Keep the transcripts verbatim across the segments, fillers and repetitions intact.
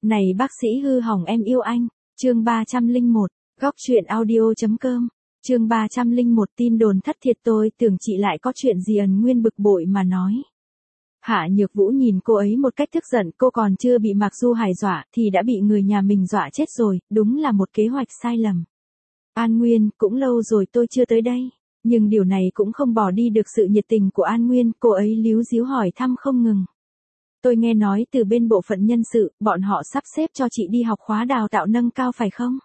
Này bác sĩ hư hỏng em yêu anh. Chương ba trăm lẻ một. Góc truyện audio.com. Chương ba trăm lẻ một tin đồn thất thiệt tôi tưởng chị lại có chuyện gì ẩn nguyên bực bội mà nói. Hạ Nhược Vũ nhìn cô ấy một cách tức giận, cô còn chưa bị Mạc Du Hải dọa thì đã bị người nhà mình dọa chết rồi, đúng là một kế hoạch sai lầm. An Nguyên, cũng lâu rồi tôi chưa tới đây, nhưng điều này cũng không bỏ đi được sự nhiệt tình của An Nguyên, cô ấy líu díu hỏi thăm không ngừng. Tôi nghe nói từ bên bộ phận nhân sự, bọn họ sắp xếp cho chị đi học khóa đào tạo nâng cao phải không?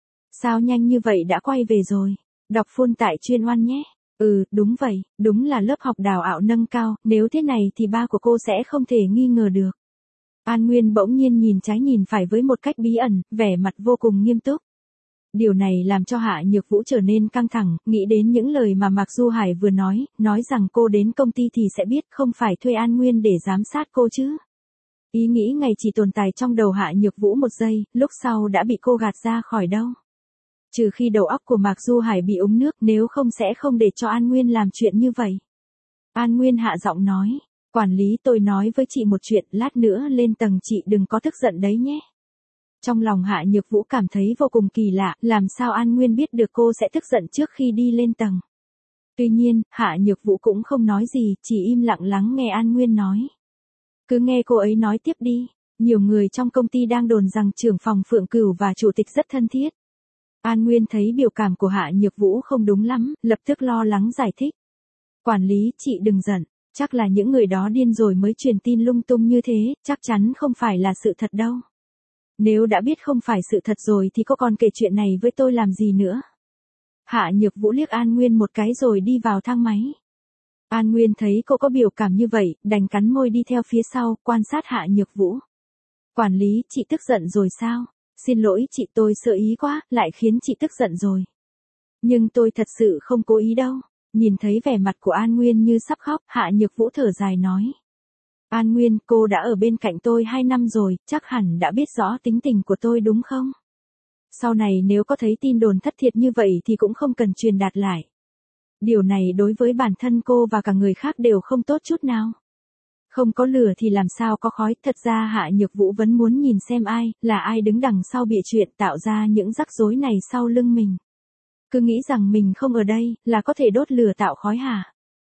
Sao nhanh như vậy đã quay về rồi? Đọc full tại chuyên oan nhé. Ừ, đúng vậy, đúng là lớp học đào ảo nâng cao, nếu thế này thì ba của cô sẽ không thể nghi ngờ được. An Nguyên bỗng nhiên nhìn trái nhìn phải với một cách bí ẩn, vẻ mặt vô cùng nghiêm túc. Điều này làm cho Hạ Nhược Vũ trở nên căng thẳng, nghĩ đến những lời mà Mạc Du Hải vừa nói, nói rằng cô đến công ty thì sẽ biết không phải thuê An Nguyên để giám sát cô chứ. Ý nghĩ ngày chỉ tồn tại trong đầu Hạ Nhược Vũ một giây, lúc sau đã bị cô gạt ra khỏi đâu. Trừ khi đầu óc của Mạc Du Hải bị úng nước, nếu không sẽ không để cho An Nguyên làm chuyện như vậy. An Nguyên hạ giọng nói, quản lý tôi nói với chị một chuyện, lát nữa lên tầng chị đừng có tức giận đấy nhé. Trong lòng Hạ Nhược Vũ cảm thấy vô cùng kỳ lạ, làm sao An Nguyên biết được cô sẽ tức giận trước khi đi lên tầng. Tuy nhiên, Hạ Nhược Vũ cũng không nói gì, chỉ im lặng lắng nghe An Nguyên nói. Cứ nghe cô ấy nói tiếp đi, nhiều người trong công ty đang đồn rằng trưởng phòng Phượng Cửu và chủ tịch rất thân thiết. An Nguyên thấy biểu cảm của Hạ Nhược Vũ không đúng lắm, lập tức lo lắng giải thích. Quản lý, chị đừng giận, chắc là những người đó điên rồi mới truyền tin lung tung như thế, chắc chắn không phải là sự thật đâu. Nếu đã biết không phải sự thật rồi thì cô còn kể chuyện này với tôi làm gì nữa. Hạ Nhược Vũ liếc An Nguyên một cái rồi đi vào thang máy. An Nguyên thấy cô có biểu cảm như vậy, đành cắn môi đi theo phía sau, quan sát Hạ Nhược Vũ. Quản lý, chị tức giận rồi sao? Xin lỗi chị, tôi sợ ý quá, lại khiến chị tức giận rồi. Nhưng tôi thật sự không cố ý đâu. Nhìn thấy vẻ mặt của An Nguyên như sắp khóc, Hạ Nhược Vũ thở dài nói. An Nguyên, cô đã ở bên cạnh tôi hai năm rồi, chắc hẳn đã biết rõ tính tình của tôi đúng không? Sau này nếu có thấy tin đồn thất thiệt như vậy thì cũng không cần truyền đạt lại. Điều này đối với bản thân cô và cả người khác đều không tốt chút nào. Không có lửa thì làm sao có khói, thật ra Hạ Nhược Vũ vẫn muốn nhìn xem ai, là ai đứng đằng sau bịa chuyện tạo ra những rắc rối này sau lưng mình. Cứ nghĩ rằng mình không ở đây, là có thể đốt lửa tạo khói hả?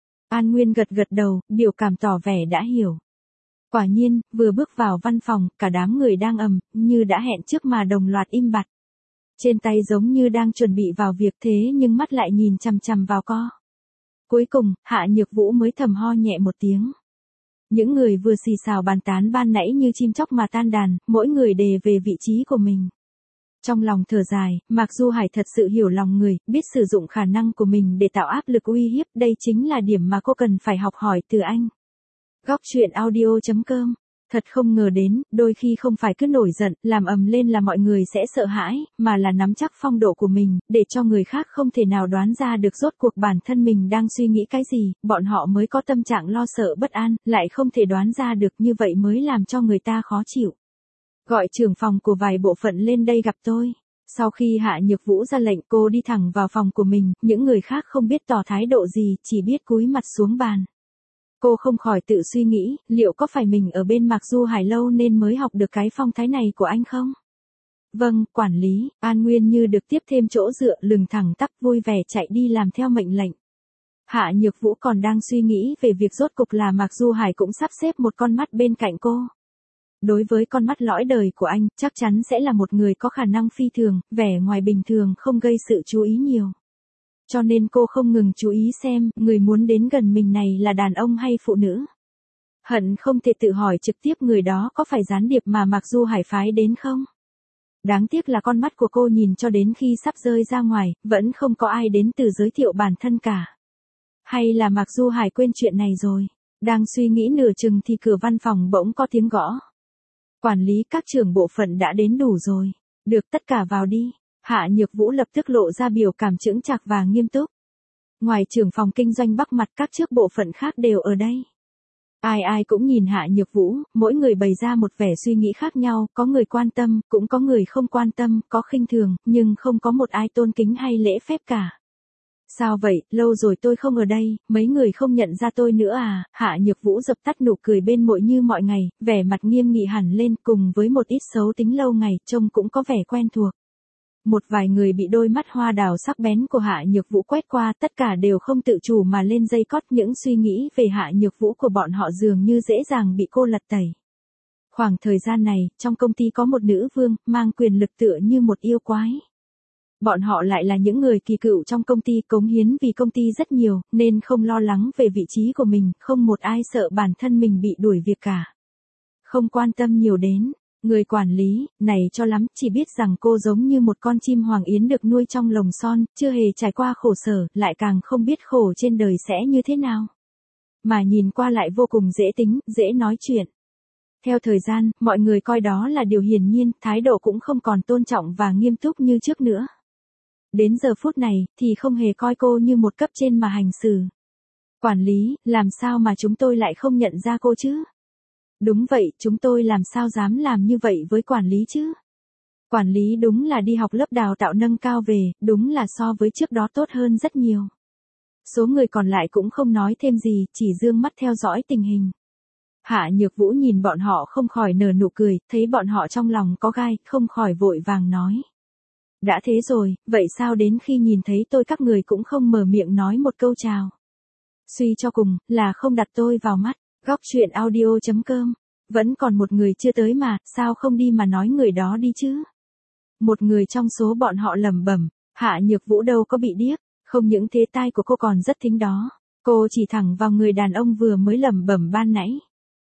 An Nguyên gật gật đầu, biểu cảm tỏ vẻ đã hiểu. Quả nhiên, vừa bước vào văn phòng, cả đám người đang ầm, như đã hẹn trước mà đồng loạt im bặt. Trên tay giống như đang chuẩn bị vào việc thế nhưng mắt lại nhìn chằm chằm vào co. Cuối cùng, Hạ Nhược Vũ mới thầm ho nhẹ một tiếng. Những người vừa xì xào bàn tán ban nãy như chim chóc mà tan đàn, mỗi người đề về vị trí của mình. Trong lòng thở dài, Mạc Du Hải thật sự hiểu lòng người, biết sử dụng khả năng của mình để tạo áp lực uy hiếp, đây chính là điểm mà cô cần phải học hỏi từ anh. Góc truyện audio.com. Thật không ngờ đến, đôi khi không phải cứ nổi giận, làm ầm lên là mọi người sẽ sợ hãi, mà là nắm chắc phong độ của mình, để cho người khác không thể nào đoán ra được rốt cuộc bản thân mình đang suy nghĩ cái gì, bọn họ mới có tâm trạng lo sợ bất an, lại không thể đoán ra được, như vậy mới làm cho người ta khó chịu. Gọi trưởng phòng của vài bộ phận lên đây gặp tôi. Sau khi Hạ Nhược Vũ ra lệnh, cô đi thẳng vào phòng của mình, những người khác không biết tỏ thái độ gì, chỉ biết cúi mặt xuống bàn. Cô không khỏi tự suy nghĩ, liệu có phải mình ở bên Mạc Du Hải lâu nên mới học được cái phong thái này của anh không? Vâng, quản lý. An Nguyên như được tiếp thêm chỗ dựa, lưng thẳng tắp vui vẻ chạy đi làm theo mệnh lệnh. Hạ Nhược Vũ còn đang suy nghĩ về việc rốt cục là Mạc Du Hải cũng sắp xếp một con mắt bên cạnh cô. Đối với con mắt lõi đời của anh, chắc chắn sẽ là một người có khả năng phi thường, vẻ ngoài bình thường không gây sự chú ý nhiều. Cho nên cô không ngừng chú ý xem, người muốn đến gần mình này là đàn ông hay phụ nữ. Hận không thể tự hỏi trực tiếp người đó có phải gián điệp mà Mạc Du Hải phái đến không? Đáng tiếc là con mắt của cô nhìn cho đến khi sắp rơi ra ngoài, vẫn không có ai đến từ giới thiệu bản thân cả. Hay là Mạc Du Hải quên chuyện này rồi? Đang suy nghĩ nửa chừng thì cửa văn phòng bỗng có tiếng gõ. Quản lý, các trưởng bộ phận đã đến đủ rồi. Được, tất cả vào đi. Hạ Nhược Vũ lập tức lộ ra biểu cảm chững chạc và nghiêm túc. Ngoài trưởng phòng kinh doanh Bắc mặt, các chức bộ phận khác đều ở đây. Ai ai cũng nhìn Hạ Nhược Vũ, mỗi người bày ra một vẻ suy nghĩ khác nhau, có người quan tâm, cũng có người không quan tâm, có khinh thường, nhưng không có một ai tôn kính hay lễ phép cả. Sao vậy, lâu rồi tôi không ở đây, mấy người không nhận ra tôi nữa à? Hạ Nhược Vũ dập tắt nụ cười bên môi như mọi ngày, vẻ mặt nghiêm nghị hẳn lên cùng với một ít xấu tính lâu ngày, trông cũng có vẻ quen thuộc. Một vài người bị đôi mắt hoa đào sắc bén của Hạ Nhược Vũ quét qua, tất cả đều không tự chủ mà lên dây cót, những suy nghĩ về Hạ Nhược Vũ của bọn họ dường như dễ dàng bị cô lật tẩy. Khoảng thời gian này, trong công ty có một nữ vương, mang quyền lực tựa như một yêu quái. Bọn họ lại là những người kỳ cựu trong công ty, cống hiến vì công ty rất nhiều, nên không lo lắng về vị trí của mình, không một ai sợ bản thân mình bị đuổi việc cả. Không quan tâm nhiều đến người quản lý này cho lắm, chỉ biết rằng cô giống như một con chim hoàng yến được nuôi trong lồng son, chưa hề trải qua khổ sở, lại càng không biết khổ trên đời sẽ như thế nào. Mà nhìn qua lại vô cùng dễ tính, dễ nói chuyện. Theo thời gian, mọi người coi đó là điều hiển nhiên, thái độ cũng không còn tôn trọng và nghiêm túc như trước nữa. Đến giờ phút này, thì không hề coi cô như một cấp trên mà hành xử. Quản lý, làm sao mà chúng tôi lại không nhận ra cô chứ? Đúng vậy, chúng tôi làm sao dám làm như vậy với quản lý chứ? Quản lý đúng là đi học lớp đào tạo nâng cao về, đúng là so với trước đó tốt hơn rất nhiều. Số người còn lại cũng không nói thêm gì, chỉ dương mắt theo dõi tình hình. Hạ Nhược Vũ nhìn bọn họ không khỏi nở nụ cười, thấy bọn họ trong lòng có gai, không khỏi vội vàng nói. Đã thế rồi, vậy sao đến khi nhìn thấy tôi các người cũng không mở miệng nói một câu chào? Suy cho cùng, là không đặt tôi vào mắt. Góc truyện audio chấm com. Vẫn còn một người chưa tới mà, sao không đi mà nói người đó đi chứ? Một người trong số bọn họ lẩm bẩm, Hạ Nhược Vũ đâu có bị điếc, không những thế tai của cô còn rất thính đó. Cô chỉ thẳng vào người đàn ông vừa mới lẩm bẩm ban nãy.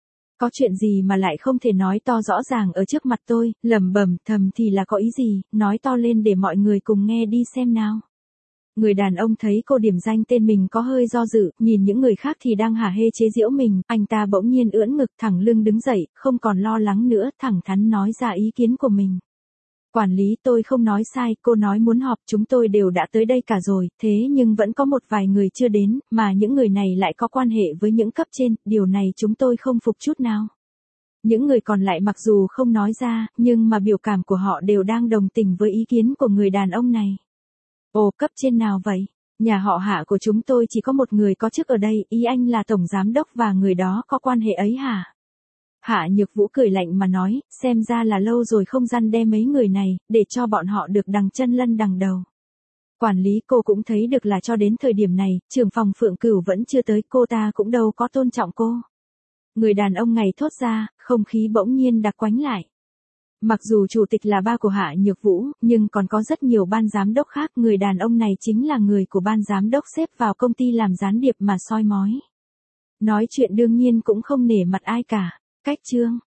Có chuyện gì mà lại không thể nói to rõ ràng ở trước mặt tôi, lẩm bẩm thầm thì là có ý gì, nói to lên để mọi người cùng nghe đi xem nào. Người đàn ông thấy cô điểm danh tên mình có hơi do dự, nhìn những người khác thì đang hả hê chế giễu mình, anh ta bỗng nhiên ưỡn ngực thẳng lưng đứng dậy, không còn lo lắng nữa, thẳng thắn nói ra ý kiến của mình. Quản lý, tôi không nói sai, cô nói muốn họp, chúng tôi đều đã tới đây cả rồi, thế nhưng vẫn có một vài người chưa đến, mà những người này lại có quan hệ với những cấp trên, điều này chúng tôi không phục chút nào. Những người còn lại mặc dù không nói ra, nhưng mà biểu cảm của họ đều đang đồng tình với ý kiến của người đàn ông này. Ồ, cấp trên nào vậy? Nhà họ Hạ của chúng tôi chỉ có một người có chức ở đây, ý anh là tổng giám đốc và người đó có quan hệ ấy hả? Hạ Nhược Vũ cười lạnh mà nói, xem ra là lâu rồi không răn đe mấy người này, để cho bọn họ được đằng chân lân đằng đầu. Quản lý, cô cũng thấy được là cho đến thời điểm này, trưởng phòng Phượng Cửu vẫn chưa tới, cô ta cũng đâu có tôn trọng cô. Người đàn ông ngày thốt ra, không khí bỗng nhiên đặc quánh lại. Mặc dù chủ tịch là ba của Hạ Nhược Vũ, nhưng còn có rất nhiều ban giám đốc khác, người đàn ông này chính là người của ban giám đốc xếp vào công ty làm gián điệp mà soi mói. Nói chuyện đương nhiên cũng không nể mặt ai cả. Cách chương